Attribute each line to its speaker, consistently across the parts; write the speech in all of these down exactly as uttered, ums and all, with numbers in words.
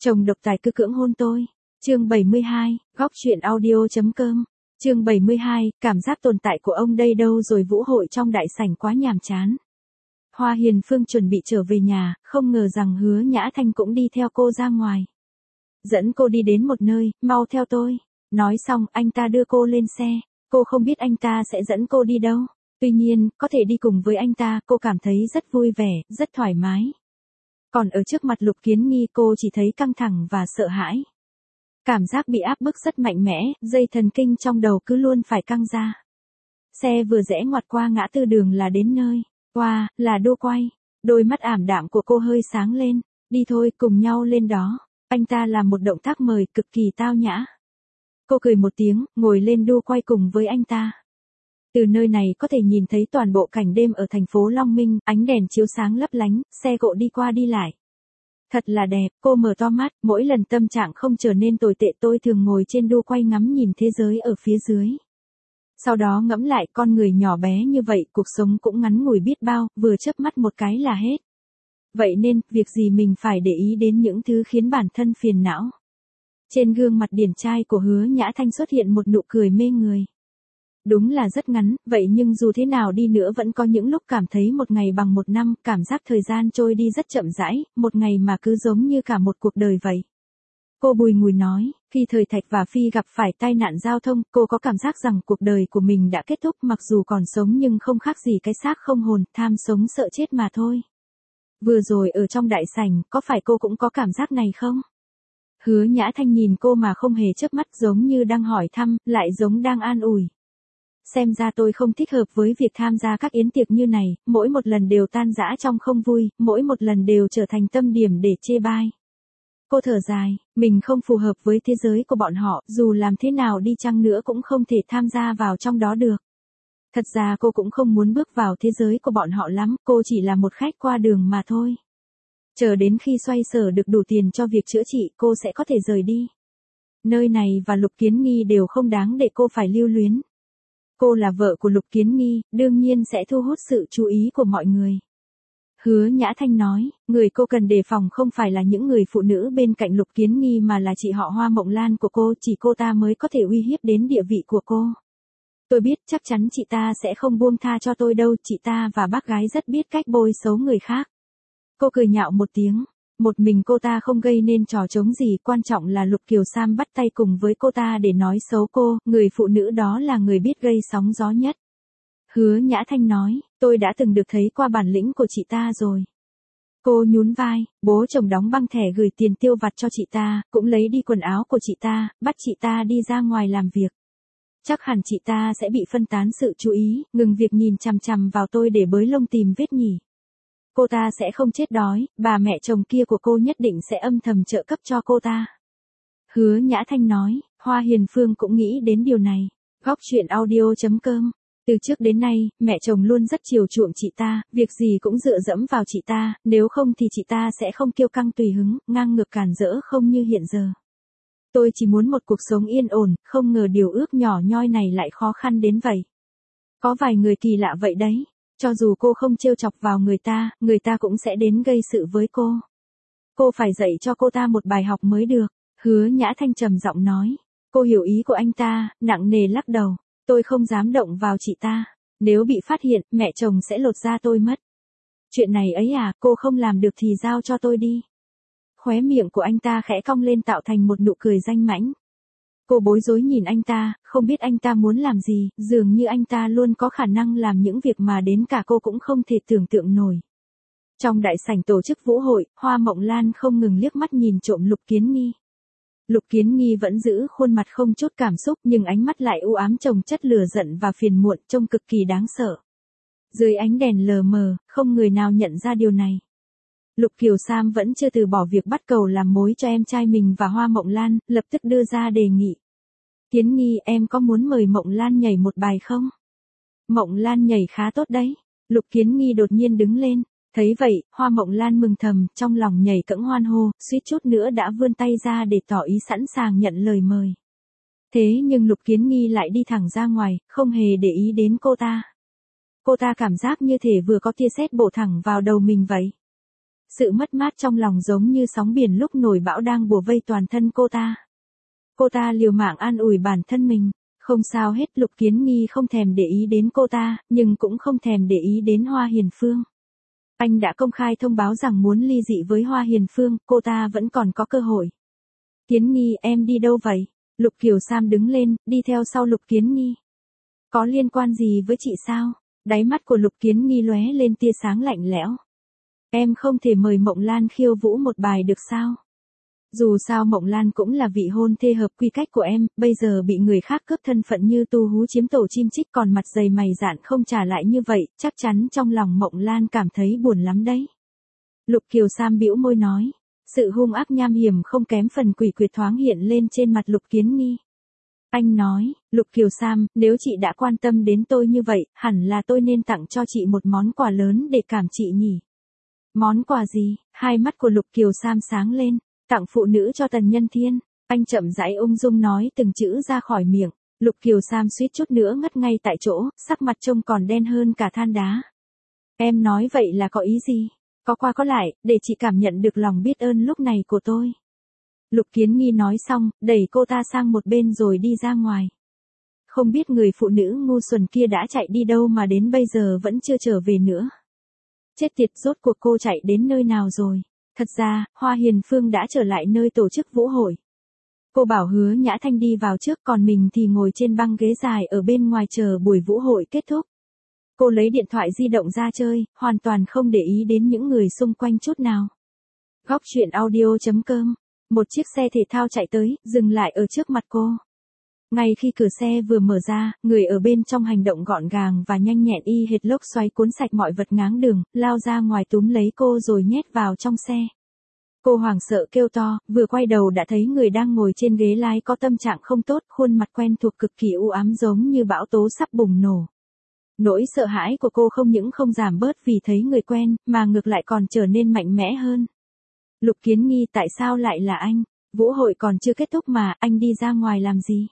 Speaker 1: Chồng độc tài cứ cưỡng hôn tôi. Chương bảy mươi hai, góc truyện audio.com. Chương bảy mươi hai, cảm giác tồn tại của ông đây đâu rồi, vũ hội trong đại sảnh quá nhàm chán. Hoa Hiền Phương chuẩn bị trở về nhà, không ngờ rằng Hứa Nhã Thanh cũng đi theo cô ra ngoài. Dẫn cô đi đến một nơi, mau theo tôi. Nói xong, anh ta đưa cô lên xe. Cô không biết anh ta sẽ dẫn cô đi đâu. Tuy nhiên, có thể đi cùng với anh ta, cô cảm thấy rất vui vẻ, rất thoải mái. Còn ở trước mặt Lục Kiến Nghi, cô chỉ thấy căng thẳng và sợ hãi. Cảm giác bị áp bức rất mạnh mẽ, dây thần kinh trong đầu cứ luôn phải căng ra. Xe vừa rẽ ngoặt qua ngã tư đường là đến nơi. Wow, là Đô Quay. Đôi mắt ảm đạm của cô hơi sáng lên. Đi thôi, cùng nhau lên đó. Anh ta làm một động tác mời cực kỳ tao nhã. Cô cười một tiếng, ngồi lên Đô Quay cùng với anh ta. Từ nơi này có thể nhìn thấy toàn bộ cảnh đêm ở thành phố Long Minh, ánh đèn chiếu sáng lấp lánh, xe cộ đi qua đi lại. Thật là đẹp, cô mở to mắt, mỗi lần tâm trạng không trở nên tồi tệ tôi thường ngồi trên Đô Quay ngắm nhìn thế giới ở phía dưới. Sau đó ngẫm lại con người nhỏ bé như vậy, cuộc sống cũng ngắn ngủi biết bao, vừa chớp mắt một cái là hết. Vậy nên, việc gì mình phải để ý đến những thứ khiến bản thân phiền não. Trên gương mặt điển trai của Hứa Nhã Thanh xuất hiện một nụ cười mê người. Đúng là rất ngắn, vậy nhưng dù thế nào đi nữa vẫn có những lúc cảm thấy một ngày bằng một năm, cảm giác thời gian trôi đi rất chậm rãi, một ngày mà cứ giống như cả một cuộc đời vậy. Cô bùi ngùi nói, khi Thời Thạch và Phi gặp phải tai nạn giao thông, cô có cảm giác rằng cuộc đời của mình đã kết thúc, mặc dù còn sống nhưng không khác gì cái xác không hồn, tham sống sợ chết mà thôi. Vừa rồi ở trong đại sảnh, có phải cô cũng có cảm giác này không? Hứa Nhã Thanh nhìn cô mà không hề chớp mắt, giống như đang hỏi thăm, lại giống đang an ủi. Xem ra tôi không thích hợp với việc tham gia các yến tiệc như này, mỗi một lần đều tan rã trong không vui, mỗi một lần đều trở thành tâm điểm để chê bai. Cô thở dài, mình không phù hợp với thế giới của bọn họ, dù làm thế nào đi chăng nữa cũng không thể tham gia vào trong đó được. Thật ra cô cũng không muốn bước vào thế giới của bọn họ lắm, cô chỉ là một khách qua đường mà thôi. Chờ đến khi xoay sở được đủ tiền cho việc chữa trị, cô sẽ có thể rời đi. Nơi này và Lục Kiến Nghi đều không đáng để cô phải lưu luyến. Cô là vợ của Lục Kiến Nghi, đương nhiên sẽ thu hút sự chú ý của mọi người. Hứa Nhã Thanh nói, người cô cần đề phòng không phải là những người phụ nữ bên cạnh Lục Kiến Nghi mà là chị họ Hoa Mộng Lan của cô, chỉ cô ta mới có thể uy hiếp đến địa vị của cô. Tôi biết chắc chắn chị ta sẽ không buông tha cho tôi đâu, chị ta và bác gái rất biết cách bôi xấu người khác. Cô cười nhạo một tiếng, một mình cô ta không gây nên trò trống gì, quan trọng là Lục Kiều Sam bắt tay cùng với cô ta để nói xấu cô, người phụ nữ đó là người biết gây sóng gió nhất. Hứa Nhã Thanh nói, tôi đã từng được thấy qua bản lĩnh của chị ta rồi. Cô nhún vai, bố chồng đóng băng thẻ gửi tiền tiêu vặt cho chị ta, cũng lấy đi quần áo của chị ta, bắt chị ta đi ra ngoài làm việc. Chắc hẳn chị ta sẽ bị phân tán sự chú ý, ngừng việc nhìn chằm chằm vào tôi để bới lông tìm vết nhỉ. Cô ta sẽ không chết đói, bà mẹ chồng kia của cô nhất định sẽ âm thầm trợ cấp cho cô ta. Hứa Nhã Thanh nói, Hoa Hiền Phương cũng nghĩ đến điều này. Góc truyện audio.com. Từ trước đến nay, mẹ chồng luôn rất chiều chuộng chị ta, việc gì cũng dựa dẫm vào chị ta, nếu không thì chị ta sẽ không kiêu căng tùy hứng, ngang ngược cản rỡ không như hiện giờ. Tôi chỉ muốn một cuộc sống yên ổn, không ngờ điều ước nhỏ nhoi này lại khó khăn đến vậy. Có vài người kỳ lạ vậy đấy. Cho dù cô không trêu chọc vào người ta, người ta cũng sẽ đến gây sự với cô. Cô phải dạy cho cô ta một bài học mới được. Hứa Nhã Thanh trầm giọng nói. Cô hiểu ý của anh ta, nặng nề lắc đầu. Tôi không dám động vào chị ta. Nếu bị phát hiện, mẹ chồng sẽ lột da tôi mất. Chuyện này ấy à, cô không làm được thì giao cho tôi đi. Khóe miệng của anh ta khẽ cong lên tạo thành một nụ cười danh mãnh. Cô bối rối nhìn anh ta, không biết anh ta muốn làm gì, dường như anh ta luôn có khả năng làm những việc mà đến cả cô cũng không thể tưởng tượng nổi. Trong đại sảnh tổ chức vũ hội, Hoa Mộng Lan không ngừng liếc mắt nhìn trộm Lục Kiến Nghi. Lục Kiến Nghi vẫn giữ khuôn mặt không chút cảm xúc nhưng ánh mắt lại u ám chồng chất lửa giận và phiền muộn, trông cực kỳ đáng sợ. Dưới ánh đèn lờ mờ, không người nào nhận ra điều này. Lục Kiều Sam vẫn chưa từ bỏ việc bắt cầu làm mối cho em trai mình và Hoa Mộng Lan, lập tức đưa ra đề nghị. Kiến Nghi, em có muốn mời Mộng Lan nhảy một bài không? Mộng Lan nhảy khá tốt đấy. Lục Kiến Nghi đột nhiên đứng lên. Thấy vậy, Hoa Mộng Lan mừng thầm, trong lòng nhảy cẫng hoan hô, suýt chút nữa đã vươn tay ra để tỏ ý sẵn sàng nhận lời mời. Thế nhưng Lục Kiến Nghi lại đi thẳng ra ngoài, không hề để ý đến cô ta. Cô ta cảm giác như thể vừa có tia sét bổ thẳng vào đầu mình vậy. Sự mất mát trong lòng giống như sóng biển lúc nổi bão đang bủa vây toàn thân cô ta. Cô ta liều mạng an ủi bản thân mình, không sao hết. Lục Kiến Nghi không thèm để ý đến cô ta, nhưng cũng không thèm để ý đến Hoa Hiền Phương. Anh đã công khai thông báo rằng muốn ly dị với Hoa Hiền Phương, cô ta vẫn còn có cơ hội. Kiến Nghi, em đi đâu vậy? Lục Kiều Sam đứng lên, đi theo sau Lục Kiến Nghi. Có liên quan gì với chị sao? Đáy mắt của Lục Kiến Nghi lóe lên tia sáng lạnh lẽo. Em không thể mời Mộng Lan khiêu vũ một bài được sao? Dù sao Mộng Lan cũng là vị hôn thê hợp quy cách của em, bây giờ bị người khác cướp thân phận như tu hú chiếm tổ chim chích còn mặt dày mày dạn không trả lại như vậy, chắc chắn trong lòng Mộng Lan cảm thấy buồn lắm đấy. Lục Kiều Sam bĩu môi nói, sự hung ác nham hiểm không kém phần quỷ quyệt thoáng hiện lên trên mặt Lục Kiến Nghi. Anh nói, Lục Kiều Sam, nếu chị đã quan tâm đến tôi như vậy, hẳn là tôi nên tặng cho chị một món quà lớn để cảm chị nhỉ. Món quà gì? Hai mắt của Lục Kiều Sam sáng lên. Tặng phụ nữ cho Tần Nhân Thiên. Anh chậm rãi ung dung nói từng chữ ra khỏi miệng. Lục Kiều Sam suýt chút nữa ngất ngay tại chỗ, sắc mặt trông còn đen hơn cả than đá. Em nói vậy là có ý gì? Có qua có lại, để chị cảm nhận được lòng biết ơn lúc này của tôi. Lục Kiến Nghi nói xong, đẩy cô ta sang một bên rồi đi ra ngoài. Không biết người phụ nữ ngu xuẩn kia đã chạy đi đâu mà đến bây giờ vẫn chưa trở về nữa. Chết tiệt, rốt cuộc cô chạy đến nơi nào rồi? Thật ra, Hoa Hiền Phương đã trở lại nơi tổ chức vũ hội. Cô bảo Hứa Nhã Thanh đi vào trước, còn mình thì ngồi trên băng ghế dài ở bên ngoài chờ buổi vũ hội kết thúc. Cô lấy điện thoại di động ra chơi, hoàn toàn không để ý đến những người xung quanh chút nào. Góc truyện audio chấm com. Một chiếc xe thể thao chạy tới, dừng lại ở trước mặt cô. Ngay khi cửa xe vừa mở ra, người ở bên trong hành động gọn gàng và nhanh nhẹn y hệt lốc xoáy cuốn sạch mọi vật ngáng đường, lao ra ngoài túm lấy cô rồi nhét vào trong xe. Cô hoảng sợ kêu to, vừa quay đầu đã thấy người đang ngồi trên ghế lái có tâm trạng không tốt, khuôn mặt quen thuộc cực kỳ u ám giống như bão tố sắp bùng nổ. Nỗi sợ hãi của cô không những không giảm bớt vì thấy người quen, mà ngược lại còn trở nên mạnh mẽ hơn. Lục Kiến Nghi, tại sao lại là anh? Vũ hội còn chưa kết thúc mà, anh đi ra ngoài làm gì?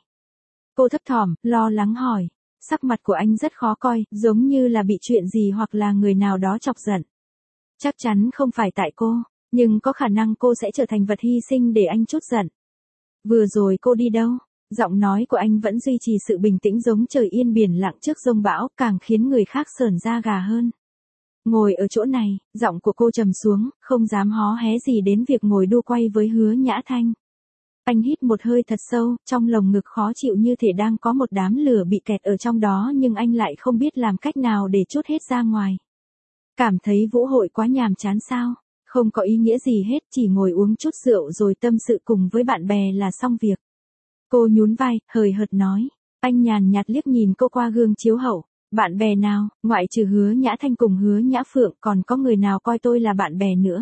Speaker 1: Cô thấp thỏm, lo lắng hỏi. Sắc mặt của anh rất khó coi, giống như là bị chuyện gì hoặc là người nào đó chọc giận. Chắc chắn không phải tại cô, nhưng có khả năng cô sẽ trở thành vật hy sinh để anh trút giận. Vừa rồi cô đi đâu? Giọng nói của anh vẫn duy trì sự bình tĩnh giống trời yên biển lặng trước giông bão, càng khiến người khác sởn da gà hơn. Ngồi ở chỗ này, giọng của cô trầm xuống, không dám hó hé gì đến việc ngồi đu quay với Hứa Nhã Thanh. Anh hít một hơi thật sâu, trong lồng ngực khó chịu như thể đang có một đám lửa bị kẹt ở trong đó nhưng anh lại không biết làm cách nào để trút hết ra ngoài. Cảm thấy vũ hội quá nhàm chán sao? Không có ý nghĩa gì hết, chỉ ngồi uống chút rượu rồi tâm sự cùng với bạn bè là xong việc. Cô nhún vai, hời hợt nói. Anh nhàn nhạt liếc nhìn cô qua gương chiếu hậu. Bạn bè nào, ngoại trừ Hứa Nhã Thanh cùng Hứa Nhã Phượng còn có người nào coi tôi là bạn bè nữa?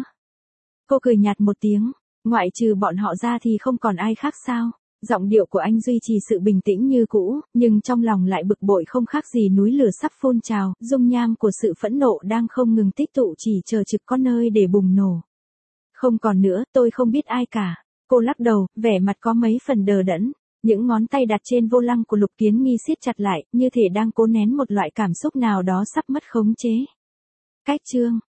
Speaker 1: Cô cười nhạt một tiếng. Ngoại trừ bọn họ ra thì không còn ai khác sao? Giọng điệu của anh duy trì sự bình tĩnh như cũ, nhưng trong lòng lại bực bội không khác gì núi lửa sắp phun trào, dung nham của sự phẫn nộ đang không ngừng tích tụ chỉ chờ trực có nơi để bùng nổ. Không còn nữa, tôi không biết ai cả. Cô lắc đầu, vẻ mặt có mấy phần đờ đẫn. Những ngón tay đặt trên vô lăng của Lục Kiến Nghi siết chặt lại, như thể đang cố nén một loại cảm xúc nào đó sắp mất khống chế. Cách chương